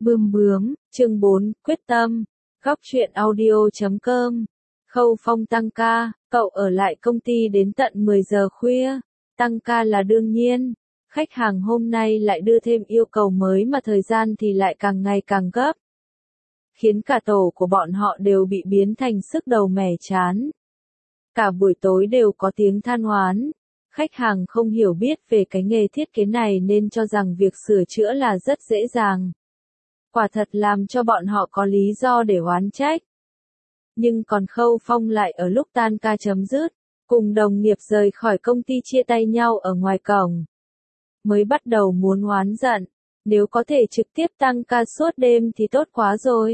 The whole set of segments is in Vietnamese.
Bươm bướm, chương 4, quyết tâm. Góc truyện audio.com. Khâu Phong tăng ca, cậu ở lại công ty đến tận 10 giờ khuya. Tăng ca là đương nhiên. Khách hàng hôm nay lại đưa thêm yêu cầu mới mà thời gian thì lại càng ngày càng gấp. Khiến cả tổ của bọn họ đều bị biến thành sức đầu mẻ chán. Cả buổi tối đều có tiếng than oán. Khách hàng không hiểu biết về cái nghề thiết kế này nên cho rằng việc sửa chữa là rất dễ dàng. Quả thật làm cho bọn họ có lý do để oán trách. Nhưng còn Khâu Phong lại ở lúc tan ca chấm dứt, cùng đồng nghiệp rời khỏi công ty chia tay nhau ở ngoài cổng. Mới bắt đầu muốn oán giận, nếu có thể trực tiếp tăng ca suốt đêm thì tốt quá rồi.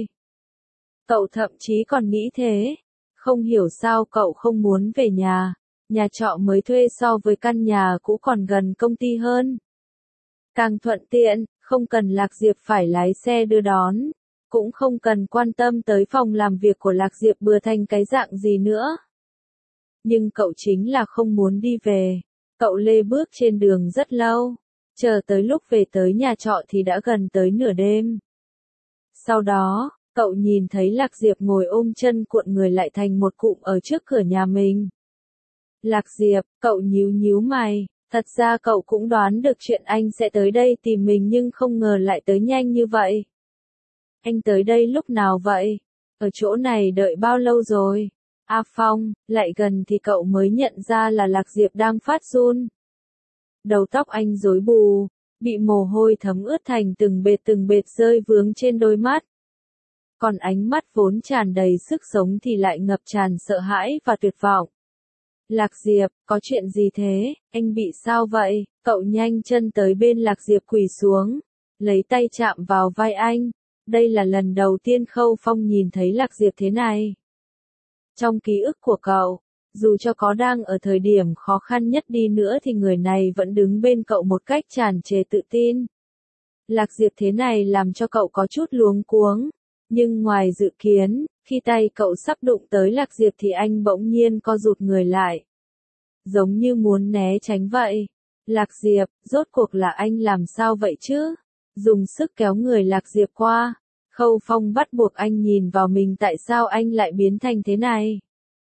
Cậu thậm chí còn nghĩ thế, không hiểu sao cậu không muốn về nhà trọ mới thuê so với căn nhà cũ còn gần công ty hơn. Càng thuận tiện, không cần Lạc Diệp phải lái xe đưa đón, cũng không cần quan tâm tới phòng làm việc của Lạc Diệp bừa thành cái dạng gì nữa. Nhưng cậu chính là không muốn đi về, cậu lê bước trên đường rất lâu, chờ tới lúc về tới nhà trọ thì đã gần tới nửa đêm. Sau đó, cậu nhìn thấy Lạc Diệp ngồi ôm chân cuộn người lại thành một cụm ở trước cửa nhà mình. Lạc Diệp, cậu nhíu nhíu mày, thật ra cậu cũng đoán được chuyện anh sẽ tới đây tìm mình nhưng không ngờ lại tới nhanh như vậy. Anh tới đây lúc nào vậy? Ở chỗ này đợi bao lâu rồi? A Phong, lại gần thì cậu mới nhận ra là Lạc Diệp đang phát run. Đầu tóc anh rối bù, bị mồ hôi thấm ướt thành từng bệt rơi vướng trên đôi mắt. Còn ánh mắt vốn tràn đầy sức sống thì lại ngập tràn sợ hãi và tuyệt vọng. Lạc Diệp, có chuyện gì thế, anh bị sao vậy? Cậu nhanh chân tới bên Lạc Diệp quỳ xuống, lấy tay chạm vào vai anh. Đây là lần đầu tiên Khâu Phong nhìn thấy Lạc Diệp thế này. Trong ký ức của cậu, dù cho có đang ở thời điểm khó khăn nhất đi nữa thì người này vẫn đứng bên cậu một cách tràn trề tự tin. Lạc Diệp thế này làm cho cậu có chút luống cuống, nhưng ngoài dự kiến, khi tay cậu sắp đụng tới Lạc Diệp thì anh bỗng nhiên co rụt người lại. Giống như muốn né tránh vậy. Lạc Diệp, rốt cuộc là anh làm sao vậy chứ? Dùng sức kéo người Lạc Diệp qua. Khâu Phong bắt buộc anh nhìn vào mình tại sao anh lại biến thành thế này.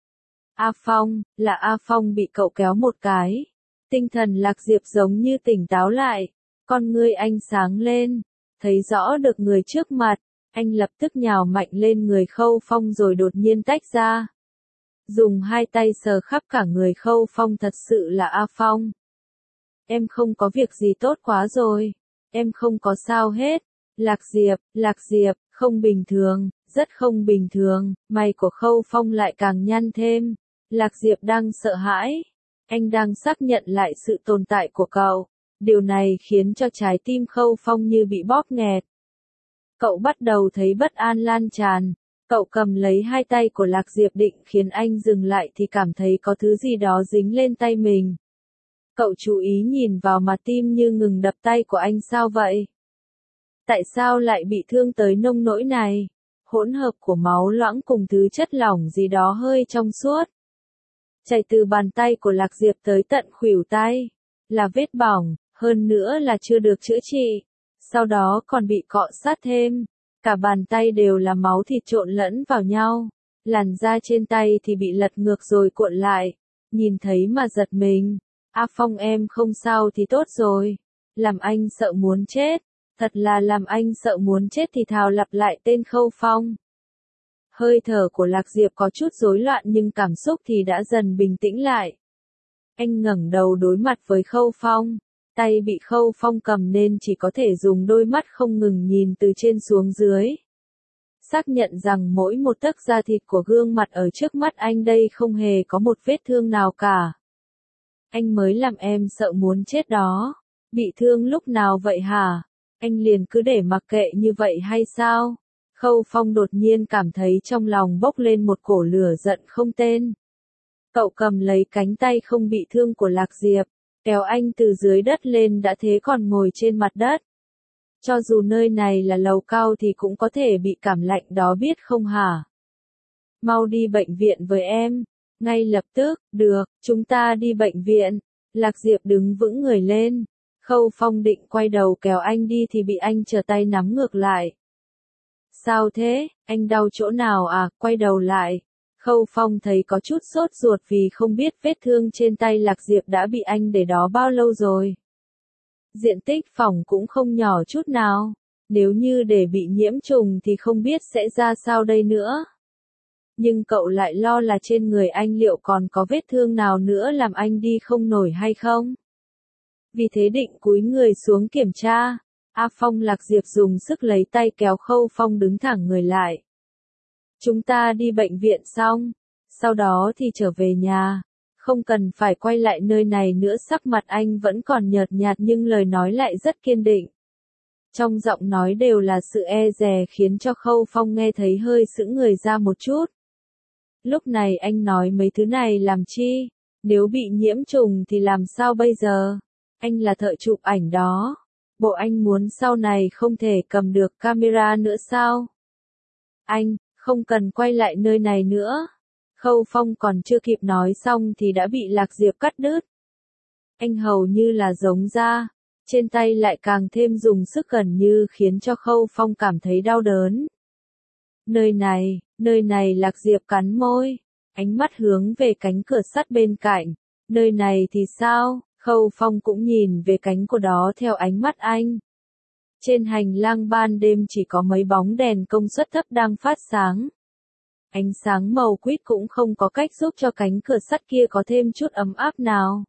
A Phong, là A Phong bị cậu kéo một cái. Tinh thần Lạc Diệp giống như tỉnh táo lại. Con ngươi anh sáng lên. Thấy rõ được người trước mặt. Anh lập tức nhào mạnh lên người Khâu Phong rồi đột nhiên tách ra. Dùng hai tay sờ khắp cả người Khâu Phong thật sự là A Phong. Em không có việc gì tốt quá rồi. Em không có sao hết. Lạc Diệp, không bình thường, rất không bình thường. Mày của Khâu Phong lại càng nhăn thêm. Lạc Diệp đang sợ hãi. Anh đang xác nhận lại sự tồn tại của cậu. Điều này khiến cho trái tim Khâu Phong như bị bóp nghẹt. Cậu bắt đầu thấy bất an lan tràn. Cậu cầm lấy hai tay của Lạc Diệp định khiến anh dừng lại thì cảm thấy có thứ gì đó dính lên tay mình. Cậu chú ý nhìn vào mà tim như ngừng đập tay của anh sao vậy? Tại sao lại bị thương tới nông nỗi này? Hỗn hợp của máu loãng cùng thứ chất lỏng gì đó hơi trong suốt. Chảy từ bàn tay của Lạc Diệp tới tận khuỷu tay. Là vết bỏng, hơn nữa là chưa được chữa trị. Sau đó còn bị cọ sát thêm. Cả bàn tay đều là máu thịt trộn lẫn vào nhau. Làn da trên tay thì bị lật ngược rồi cuộn lại. Nhìn thấy mà giật mình. A Phong em không sao thì tốt rồi. Làm anh sợ muốn chết. Thật là làm anh sợ muốn chết thì thào lặp lại tên Khâu Phong. Hơi thở của Lạc Diệp có chút rối loạn nhưng cảm xúc thì đã dần bình tĩnh lại. Anh ngẩng đầu đối mặt với Khâu Phong. Tay bị Khâu Phong cầm nên chỉ có thể dùng đôi mắt không ngừng nhìn từ trên xuống dưới. Xác nhận rằng mỗi một tấc da thịt của gương mặt ở trước mắt anh đây không hề có một vết thương nào cả. Anh mới làm em sợ muốn chết đó. Bị thương lúc nào vậy hả? Anh liền cứ để mặc kệ như vậy hay sao? Khâu Phong đột nhiên cảm thấy trong lòng bốc lên một cổ lửa giận không tên. Cậu cầm lấy cánh tay không bị thương của Lạc Diệp. Kéo anh từ dưới đất lên đã thế còn ngồi trên mặt đất. Cho dù nơi này là lầu cao thì cũng có thể bị cảm lạnh đó biết không hả? Mau đi bệnh viện với em. Ngay lập tức, được, chúng ta đi bệnh viện. Lạc Diệp đứng vững người lên. Khâu Phong định quay đầu kéo anh đi thì bị anh trở tay nắm ngược lại. Sao thế, anh đau chỗ nào à, quay đầu lại. Khâu Phong thấy có chút sốt ruột vì không biết vết thương trên tay Lạc Diệp đã bị anh để đó bao lâu rồi. Diện tích phỏng cũng không nhỏ chút nào. Nếu như để bị nhiễm trùng thì không biết sẽ ra sao đây nữa. Nhưng cậu lại lo là trên người anh liệu còn có vết thương nào nữa làm anh đi không nổi hay không? Vì thế định cúi người xuống kiểm tra. A Phong Lạc Diệp dùng sức lấy tay kéo Khâu Phong đứng thẳng người lại. Chúng ta đi bệnh viện xong, sau đó thì trở về nhà. Không cần phải quay lại nơi này nữa. Sắc mặt anh vẫn còn nhợt nhạt nhưng lời nói lại rất kiên định. Trong giọng nói đều là sự e dè khiến cho Khâu Phong nghe thấy hơi sững người ra một chút. Lúc này anh nói mấy thứ này làm chi? Nếu bị nhiễm trùng thì làm sao bây giờ? Anh là thợ chụp ảnh đó. Bộ anh muốn sau này không thể cầm được camera nữa sao? Anh, không cần quay lại nơi này nữa. Khâu Phong còn chưa kịp nói xong thì đã bị Lạc Diệp cắt đứt. Anh hầu như là giống ra. Trên tay lại càng thêm dùng sức gần như khiến cho Khâu Phong cảm thấy đau đớn. Nơi này Lạc Diệp cắn môi, ánh mắt hướng về cánh cửa sắt bên cạnh. Nơi này thì sao? Khâu Phong cũng nhìn về cánh cửa đó theo ánh mắt anh. Trên hành lang ban đêm chỉ có mấy bóng đèn công suất thấp đang phát sáng. Ánh sáng màu quýt cũng không có cách giúp cho cánh cửa sắt kia có thêm chút ấm áp nào.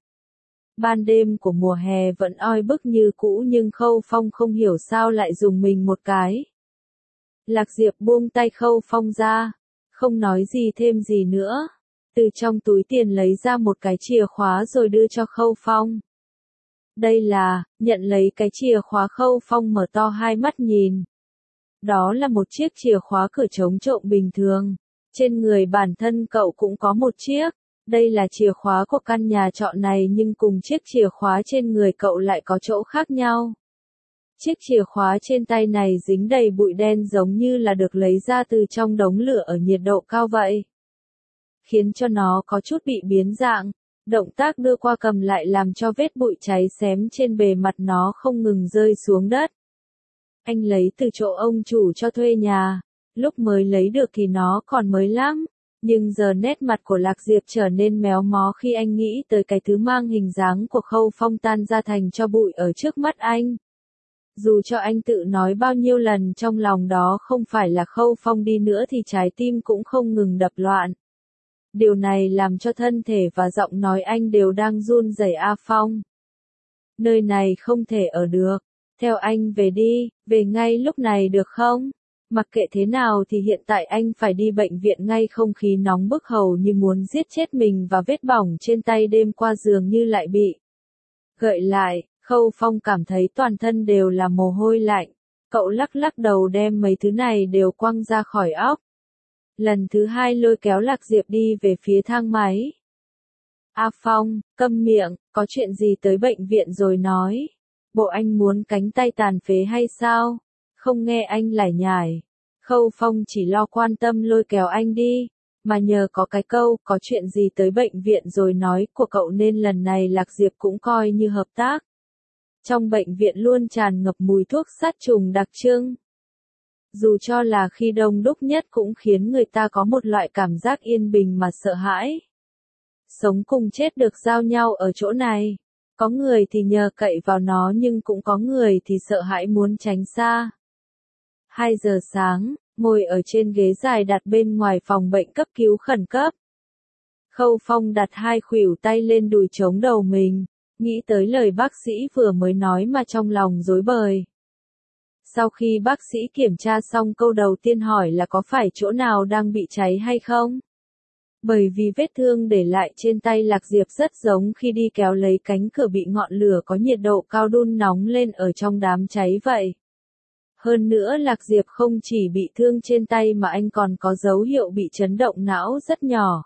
Ban đêm của mùa hè vẫn oi bức như cũ nhưng Khâu Phong không hiểu sao lại rùng mình một cái. Lạc Diệp buông tay Khâu Phong ra, không nói gì thêm gì nữa. Từ trong túi tiền lấy ra một cái chìa khóa rồi đưa cho Khâu Phong. Đây là, nhận lấy cái chìa khóa. Khâu Phong mở to hai mắt nhìn. Đó là một chiếc chìa khóa cửa chống trộm bình thường. Trên người bản thân cậu cũng có một chiếc. Đây là chìa khóa của căn nhà trọ này nhưng cùng chiếc chìa khóa trên người cậu lại có chỗ khác nhau. Chiếc chìa khóa trên tay này dính đầy bụi đen giống như là được lấy ra từ trong đống lửa ở nhiệt độ cao vậy. Khiến cho nó có chút bị biến dạng. Động tác đưa qua cầm lại làm cho vết bụi cháy xém trên bề mặt nó không ngừng rơi xuống đất. Anh lấy từ chỗ ông chủ cho thuê nhà. Lúc mới lấy được thì nó còn mới lắm. Nhưng giờ nét mặt của Lạc Diệp trở nên méo mó khi anh nghĩ tới cái thứ mang hình dáng của Khâu Phong tan ra thành tro bụi ở trước mắt anh. Dù cho anh tự nói bao nhiêu lần trong lòng đó không phải là Khâu Phong đi nữa thì trái tim cũng không ngừng đập loạn. Điều này làm cho thân thể và giọng nói anh đều đang run rẩy. A Phong. Nơi này không thể ở được. Theo anh về đi, về ngay lúc này được không? Mặc kệ thế nào thì hiện tại anh phải đi bệnh viện ngay. Không khí nóng bức hầu như muốn giết chết mình và vết bỏng trên tay đêm qua dường như lại bị gợi lại. Khâu Phong cảm thấy toàn thân đều là mồ hôi lạnh. Cậu lắc lắc đầu đem mấy thứ này đều quăng ra khỏi óc. Lần thứ hai lôi kéo Lạc Diệp đi về phía thang máy. A Phong, câm miệng, có chuyện gì tới bệnh viện rồi nói. Bộ anh muốn cánh tay tàn phế hay sao? Không nghe anh lải nhải. Khâu Phong chỉ lo quan tâm lôi kéo anh đi. Mà nhờ có cái câu, có chuyện gì tới bệnh viện rồi nói của cậu nên lần này Lạc Diệp cũng coi như hợp tác. Trong bệnh viện luôn tràn ngập mùi thuốc sát trùng đặc trưng. Dù cho là khi đông đúc nhất cũng khiến người ta có một loại cảm giác yên bình mà sợ hãi. Sống cùng chết được giao nhau ở chỗ này. Có người thì nhờ cậy vào nó nhưng cũng có người thì sợ hãi muốn tránh xa. 2 giờ sáng, ngồi ở trên ghế dài đặt bên ngoài phòng bệnh cấp cứu khẩn cấp. Khâu Phong đặt hai khuỷu tay lên đùi chống đầu mình, nghĩ tới lời bác sĩ vừa mới nói mà trong lòng rối bời. Sau khi bác sĩ kiểm tra xong câu đầu tiên hỏi là có phải chỗ nào đang bị cháy hay không? Bởi vì vết thương để lại trên tay Lạc Diệp rất giống khi đi kéo lấy cánh cửa bị ngọn lửa có nhiệt độ cao đun nóng lên ở trong đám cháy vậy. Hơn nữa Lạc Diệp không chỉ bị thương trên tay mà anh còn có dấu hiệu bị chấn động não rất nhỏ.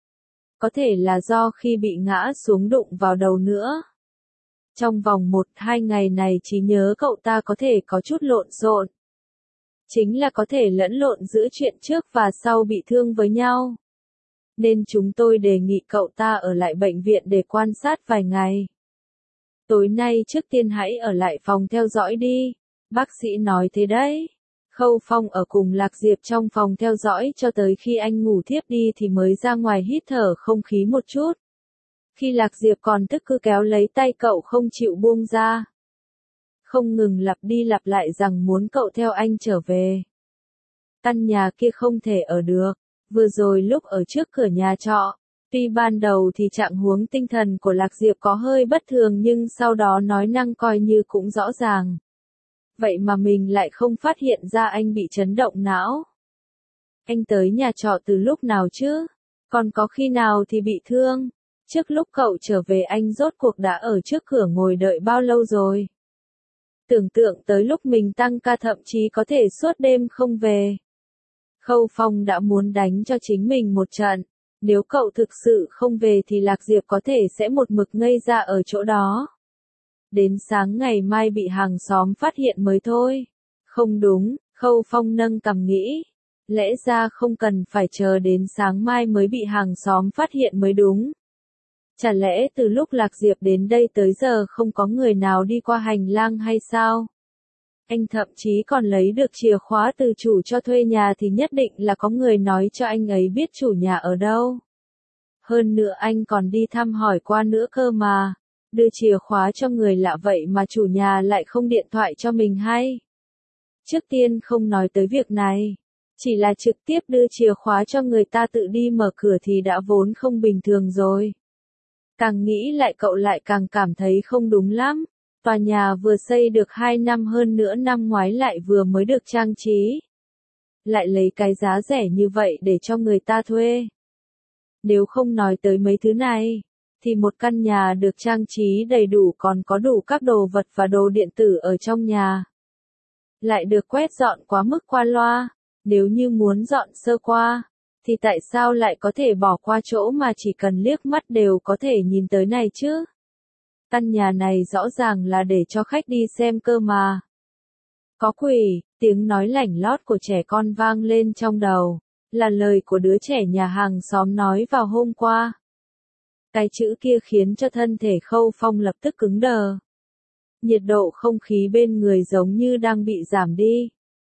Có thể là do khi bị ngã xuống đụng vào đầu nữa. Trong vòng 1-2 ngày này trí nhớ cậu ta có thể có chút lộn xộn. Chính là có thể lẫn lộn giữa chuyện trước và sau bị thương với nhau. Nên chúng tôi đề nghị cậu ta ở lại bệnh viện để quan sát vài ngày. Tối nay trước tiên hãy ở lại phòng theo dõi đi. Bác sĩ nói thế đấy. Khâu Phong ở cùng Lạc Diệp trong phòng theo dõi cho tới khi anh ngủ thiếp đi thì mới ra ngoài hít thở không khí một chút. Khi Lạc Diệp còn tức cứ kéo lấy tay cậu không chịu buông ra. Không ngừng lặp đi lặp lại rằng muốn cậu theo anh trở về. Căn nhà kia không thể ở được. Vừa rồi lúc ở trước cửa nhà trọ, tuy ban đầu thì trạng huống tinh thần của Lạc Diệp có hơi bất thường nhưng sau đó nói năng coi như cũng rõ ràng. Vậy mà mình lại không phát hiện ra anh bị chấn động não. Anh tới nhà trọ từ lúc nào chứ? Còn có khi nào thì bị thương? Trước lúc cậu trở về anh rốt cuộc đã ở trước cửa ngồi đợi bao lâu rồi? Tưởng tượng tới lúc mình tăng ca thậm chí có thể suốt đêm không về. Khâu Phong đã muốn đánh cho chính mình một trận. Nếu cậu thực sự không về thì Lạc Diệp có thể sẽ một mực ngây ra ở chỗ đó. Đến sáng ngày mai bị hàng xóm phát hiện mới thôi. Không đúng, Khâu Phong nâng cằm nghĩ. Lẽ ra không cần phải chờ đến sáng mai mới bị hàng xóm phát hiện mới đúng. Chả lẽ từ lúc Lạc Diệp đến đây tới giờ không có người nào đi qua hành lang hay sao? Anh thậm chí còn lấy được chìa khóa từ chủ cho thuê nhà thì nhất định là có người nói cho anh ấy biết chủ nhà ở đâu. Hơn nữa anh còn đi thăm hỏi qua nữa cơ mà. Đưa chìa khóa cho người lạ vậy mà chủ nhà lại không điện thoại cho mình hay. Trước tiên không nói tới việc này. Chỉ là trực tiếp đưa chìa khóa cho người ta tự đi mở cửa thì đã vốn không bình thường rồi. Càng nghĩ lại cậu lại càng cảm thấy không đúng lắm. Tòa nhà vừa xây được 2 năm hơn nữa năm ngoái lại vừa mới được trang trí. Lại lấy cái giá rẻ như vậy để cho người ta thuê. Nếu không nói tới mấy thứ này, thì một căn nhà được trang trí đầy đủ còn có đủ các đồ vật và đồ điện tử ở trong nhà. Lại được quét dọn quá mức qua loa. Nếu như muốn dọn sơ qua, thì tại sao lại có thể bỏ qua chỗ mà chỉ cần liếc mắt đều có thể nhìn tới này chứ? Căn nhà này rõ ràng là để cho khách đi xem cơ mà. Có quỷ, tiếng nói lảnh lót của trẻ con vang lên trong đầu, là lời của đứa trẻ nhà hàng xóm nói vào hôm qua. Cái chữ kia khiến cho thân thể Khâu Phong lập tức cứng đờ. Nhiệt độ không khí bên người giống như đang bị giảm đi.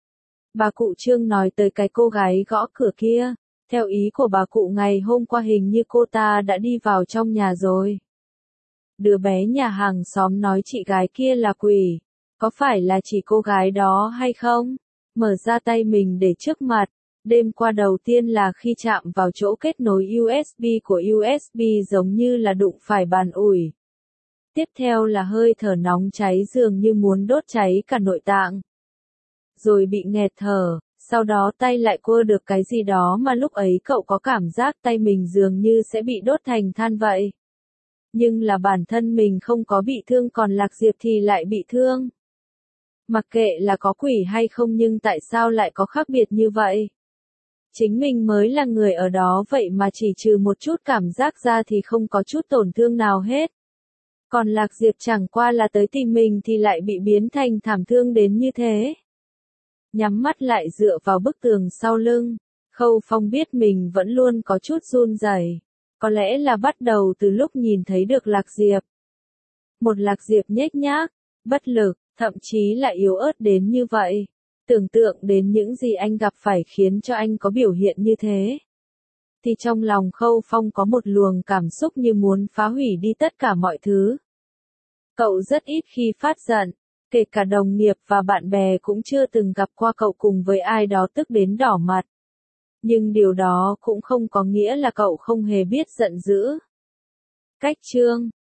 Bà cụ Trương nói tới cái cô gái gõ cửa kia, theo ý của bà cụ ngày hôm qua hình như cô ta đã đi vào trong nhà rồi. Đứa bé nhà hàng xóm nói chị gái kia là quỷ, có phải là chỉ cô gái đó hay không? Mở ra tay mình để trước mặt, đêm qua đầu tiên là khi chạm vào chỗ kết nối USB của USB giống như là đụng phải bàn ủi. Tiếp theo là hơi thở nóng cháy dường như muốn đốt cháy cả nội tạng. Rồi bị nghẹt thở, sau đó tay lại cua được cái gì đó mà lúc ấy cậu có cảm giác tay mình dường như sẽ bị đốt thành than vậy. Nhưng là bản thân mình không có bị thương còn Lạc Diệp thì lại bị thương. Mặc kệ là có quỷ hay không nhưng tại sao lại có khác biệt như vậy? Chính mình mới là người ở đó vậy mà chỉ trừ một chút cảm giác ra thì không có chút tổn thương nào hết. Còn Lạc Diệp chẳng qua là tới tìm mình thì lại bị biến thành thảm thương đến như thế. Nhắm mắt lại dựa vào bức tường sau lưng, Khâu Phong biết mình vẫn luôn có chút run rẩy. Có lẽ là bắt đầu từ lúc nhìn thấy được Lạc Diệp. Một Lạc Diệp nhếch nhác, bất lực, thậm chí là yếu ớt đến như vậy. Tưởng tượng đến những gì anh gặp phải khiến cho anh có biểu hiện như thế. Thì trong lòng Khâu Phong có một luồng cảm xúc như muốn phá hủy đi tất cả mọi thứ. Cậu rất ít khi phát giận, kể cả đồng nghiệp và bạn bè cũng chưa từng gặp qua cậu cùng với ai đó tức đến đỏ mặt. Nhưng điều đó cũng không có nghĩa là cậu không hề biết giận dữ. Cách chương